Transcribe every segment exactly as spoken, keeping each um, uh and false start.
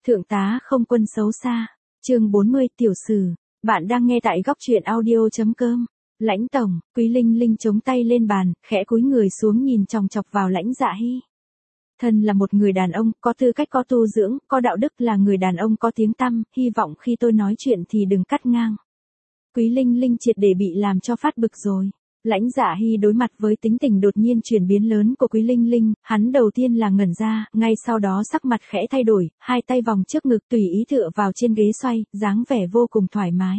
Thượng tá không quân xấu xa. Chương bốn mươi tiểu sử. Bạn đang nghe tại góc truyện audio.com. Lãnh tổng, Quý Linh Linh chống tay lên bàn, khẽ cúi người xuống nhìn chòng chọc vào Lãnh Dạ Hy. Thân là một người đàn ông, có tư cách, có tu dưỡng, có đạo đức, là người đàn ông có tiếng tăm, hy vọng khi tôi nói chuyện thì đừng cắt ngang. Quý Linh Linh triệt để bị làm cho phát bực rồi. Lãnh Dạ Hy đối mặt với tính tình đột nhiên chuyển biến lớn của Quý Linh Linh, hắn đầu tiên là ngẩn ra, ngay sau đó sắc mặt khẽ thay đổi, hai tay vòng trước ngực tùy ý tựa vào trên ghế xoay, dáng vẻ vô cùng thoải mái.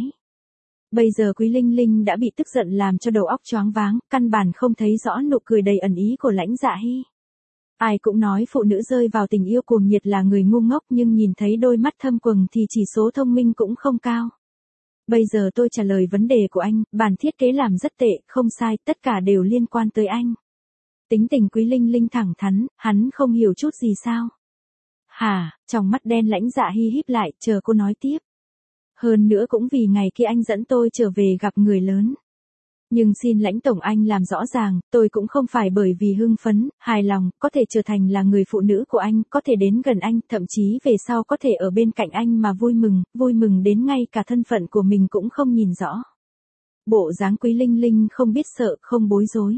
Bây giờ Quý Linh Linh đã bị tức giận làm cho đầu óc choáng váng, căn bản không thấy rõ nụ cười đầy ẩn ý của Lãnh Dạ Hy. Ai cũng nói phụ nữ rơi vào tình yêu cuồng nhiệt là người ngu ngốc, nhưng nhìn thấy đôi mắt thâm quầng thì chỉ số thông minh cũng không cao. Bây giờ tôi trả lời vấn đề của anh, bản thiết kế làm rất tệ, không sai, tất cả đều liên quan tới anh. Tính tình Quý Linh Linh thẳng thắn, hắn không hiểu chút gì sao? Hả, trong mắt đen Lãnh Dạ Hy híp lại, chờ cô nói tiếp. Hơn nữa cũng vì ngày kia anh dẫn tôi trở về gặp người lớn. Nhưng xin Lãnh tổng anh làm rõ ràng, tôi cũng không phải bởi vì hưng phấn, hài lòng, có thể trở thành là người phụ nữ của anh, có thể đến gần anh, thậm chí về sau có thể ở bên cạnh anh mà vui mừng, vui mừng đến ngay cả thân phận của mình cũng không nhìn rõ. Bộ dáng Quý Linh Linh không biết sợ, không bối rối.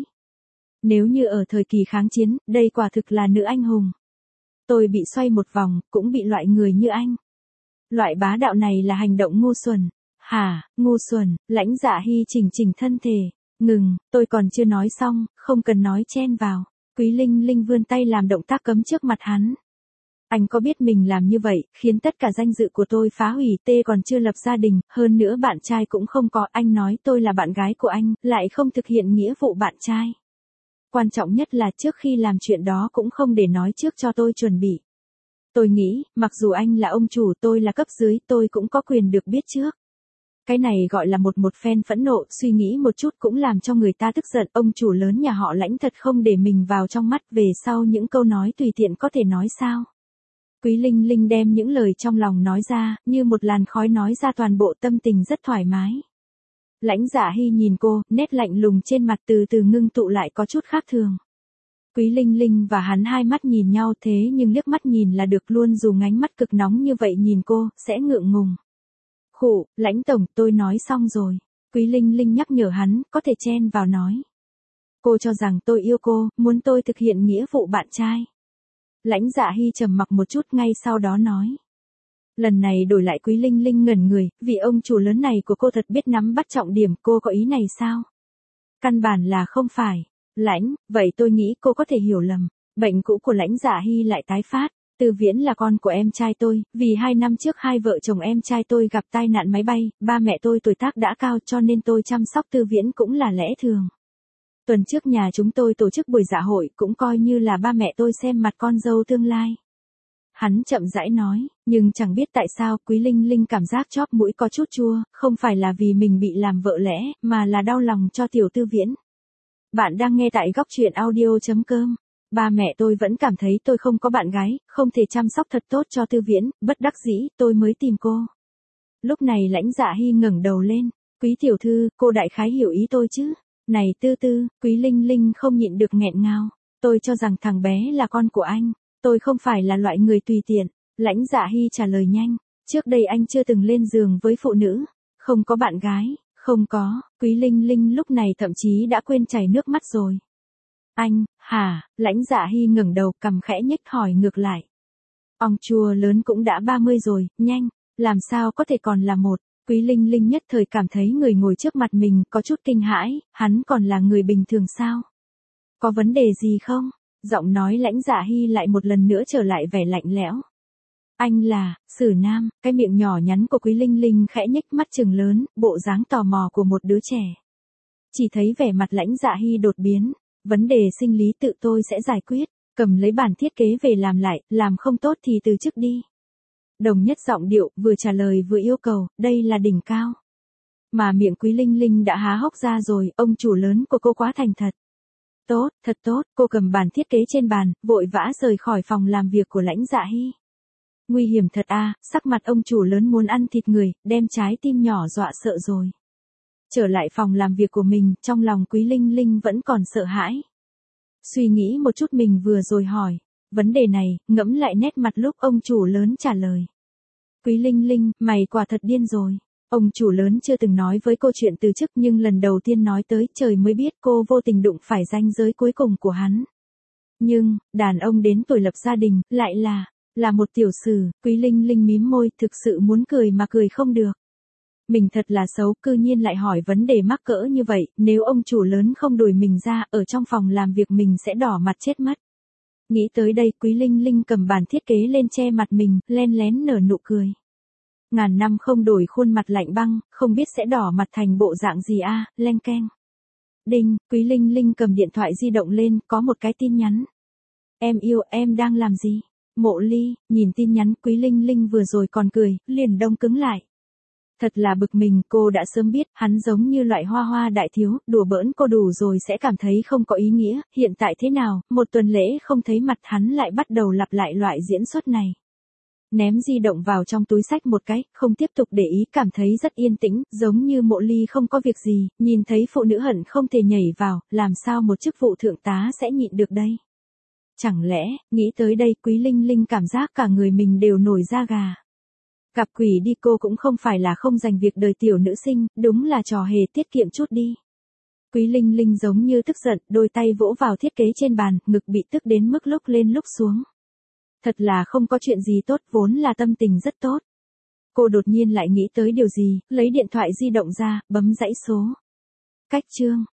Nếu như ở thời kỳ kháng chiến, đây quả thực là nữ anh hùng. Tôi bị xoay một vòng, cũng bị loại người như anh. Loại bá đạo này là hành động ngu xuẩn. Hả, ngu xuẩn, Lãnh Dạ Hy chỉnh chỉnh thân thể. Ngừng, tôi còn chưa nói xong, không cần nói chen vào. Quý Linh Linh vươn tay làm động tác cấm trước mặt hắn. Anh có biết mình làm như vậy, khiến tất cả danh dự của tôi phá hủy, tê còn chưa lập gia đình, hơn nữa bạn trai cũng không có, anh nói tôi là bạn gái của anh, lại không thực hiện nghĩa vụ bạn trai. Quan trọng nhất là trước khi làm chuyện đó cũng không để nói trước cho tôi chuẩn bị. Tôi nghĩ, mặc dù anh là ông chủ, tôi là cấp dưới, tôi cũng có quyền được biết trước. Cái này gọi là một một phen phẫn nộ, suy nghĩ một chút cũng làm cho người ta tức giận, ông chủ lớn nhà họ Lãnh thật không để mình vào trong mắt, về sau những câu nói tùy tiện có thể nói sao. Quý Linh Linh đem những lời trong lòng nói ra, như một làn khói nói ra toàn bộ, tâm tình rất thoải mái. Lãnh Dạ Hy nhìn cô, nét lạnh lùng trên mặt từ từ ngưng tụ lại có chút khác thường. Quý Linh Linh và hắn hai mắt nhìn nhau thế nhưng liếc mắt nhìn là được luôn, dù ngánh mắt cực nóng như vậy nhìn cô, sẽ ngượng ngùng. Khụ, Lãnh tổng, tôi nói xong rồi. Quý Linh Linh nhắc nhở hắn, có thể chen vào nói. Cô cho rằng tôi yêu cô, muốn tôi thực hiện nghĩa vụ bạn trai. Lãnh Dạ Hy trầm mặc một chút, ngay sau đó nói. Lần này đổi lại Quý Linh Linh ngẩn người, vì ông chủ lớn này của cô thật biết nắm bắt trọng điểm, cô có ý này sao? Căn bản là không phải. Lãnh, vậy tôi nghĩ cô có thể hiểu lầm. Bệnh cũ của Lãnh Dạ Hy lại tái phát. Tư Viễn là con của em trai tôi, vì hai năm trước hai vợ chồng em trai tôi gặp tai nạn máy bay, ba mẹ tôi tuổi tác đã cao cho nên tôi chăm sóc Tư Viễn cũng là lẽ thường. Tuần trước nhà chúng tôi tổ chức buổi dạ hội, cũng coi như là ba mẹ tôi xem mặt con dâu tương lai. Hắn chậm rãi nói, nhưng chẳng biết tại sao Quý Linh Linh cảm giác chóp mũi có chút chua, không phải là vì mình bị làm vợ lẽ, mà là đau lòng cho tiểu Tư Viễn. Bạn đang nghe tại góc truyện audio.com. Ba mẹ tôi vẫn cảm thấy tôi không có bạn gái, không thể chăm sóc thật tốt cho Tư Viễn, bất đắc dĩ, tôi mới tìm cô. Lúc này Lãnh Dạ Hy ngẩng đầu lên, Quý tiểu thư, cô đại khái hiểu ý tôi chứ? Này Tư Tư, Quý Linh Linh không nhịn được nghẹn ngào, tôi cho rằng thằng bé là con của anh, tôi không phải là loại người tùy tiện. Lãnh Dạ Hy trả lời nhanh, trước đây anh chưa từng lên giường với phụ nữ, không có bạn gái, không có. Quý Linh Linh lúc này thậm chí đã quên chảy nước mắt rồi. Anh, hả, Lãnh Dạ Hy ngẩng đầu, cằm khẽ nhếch hỏi ngược lại. Ông chùa lớn cũng đã ba mươi rồi, nhanh, làm sao có thể còn là một. Quý Linh Linh nhất thời cảm thấy người ngồi trước mặt mình có chút kinh hãi, hắn còn là người bình thường sao? Có vấn đề gì không? Giọng nói Lãnh Dạ Hy lại một lần nữa trở lại vẻ lạnh lẽo. Anh là, Sử Nam, cái miệng nhỏ nhắn của Quý Linh Linh khẽ nhếch mắt trừng lớn, bộ dáng tò mò của một đứa trẻ. Chỉ thấy vẻ mặt Lãnh Dạ Hy đột biến. Vấn đề sinh lý tự tôi sẽ giải quyết, cầm lấy bản thiết kế về làm lại, làm không tốt thì từ chức đi. Đồng nhất giọng điệu, vừa trả lời vừa yêu cầu, đây là đỉnh cao. Mà miệng Quý Linh Linh đã há hốc ra rồi, ông chủ lớn của cô quá thành thật. Tốt, thật tốt, cô cầm bản thiết kế trên bàn, vội vã rời khỏi phòng làm việc của Lãnh Dạ Hy. Nguy hiểm thật à, sắc mặt ông chủ lớn muốn ăn thịt người, đem trái tim nhỏ dọa sợ rồi. Trở lại phòng làm việc của mình, trong lòng Quý Linh Linh vẫn còn sợ hãi. Suy nghĩ một chút mình vừa rồi hỏi, vấn đề này, ngẫm lại nét mặt lúc ông chủ lớn trả lời. Quý Linh Linh, mày quả thật điên rồi. Ông chủ lớn chưa từng nói với cô chuyện từ chức nhưng lần đầu tiên nói tới trời mới biết cô vô tình đụng phải ranh giới cuối cùng của hắn. Nhưng, đàn ông đến tuổi lập gia đình, lại là, là một tiểu sử, Quý Linh Linh mím môi, thực sự muốn cười mà cười không được. Mình thật là xấu, cư nhiên lại hỏi vấn đề mắc cỡ như vậy, nếu ông chủ lớn không đuổi mình ra, ở trong phòng làm việc mình sẽ đỏ mặt chết mất. Nghĩ tới đây, Quý Linh Linh cầm bản thiết kế lên che mặt mình, len lén nở nụ cười. Ngàn năm không đổi khuôn mặt lạnh băng, không biết sẽ đỏ mặt thành bộ dạng gì a, à, leng keng. Đinh, Quý Linh Linh cầm điện thoại di động lên, có một cái tin nhắn. Em yêu, em đang làm gì? Mộ Ly, nhìn tin nhắn Quý Linh Linh vừa rồi còn cười, liền đông cứng lại. Thật là bực mình, cô đã sớm biết, hắn giống như loại hoa hoa đại thiếu, đùa bỡn cô đủ rồi sẽ cảm thấy không có ý nghĩa, hiện tại thế nào, một tuần lễ không thấy mặt hắn lại bắt đầu lặp lại loại diễn xuất này. Ném di động vào trong túi xách một cái, không tiếp tục để ý, cảm thấy rất yên tĩnh, giống như Mộ Ly không có việc gì, nhìn thấy phụ nữ hận không thể nhảy vào, làm sao một chức vụ thượng tá sẽ nhịn được đây. Chẳng lẽ, nghĩ tới đây Quý Linh Linh cảm giác cả người mình đều nổi da gà. Gặp quỷ đi, cô cũng không phải là không dành việc đời tiểu nữ sinh, đúng là trò hề tiết kiệm chút đi. Quý Linh Linh giống như tức giận, đôi tay vỗ vào thiết kế trên bàn, ngực bị tức đến mức lúc lên lúc xuống. Thật là không có chuyện gì tốt, vốn là tâm tình rất tốt. Cô đột nhiên lại nghĩ tới điều gì, lấy điện thoại di động ra, bấm dãy số. Cách chương.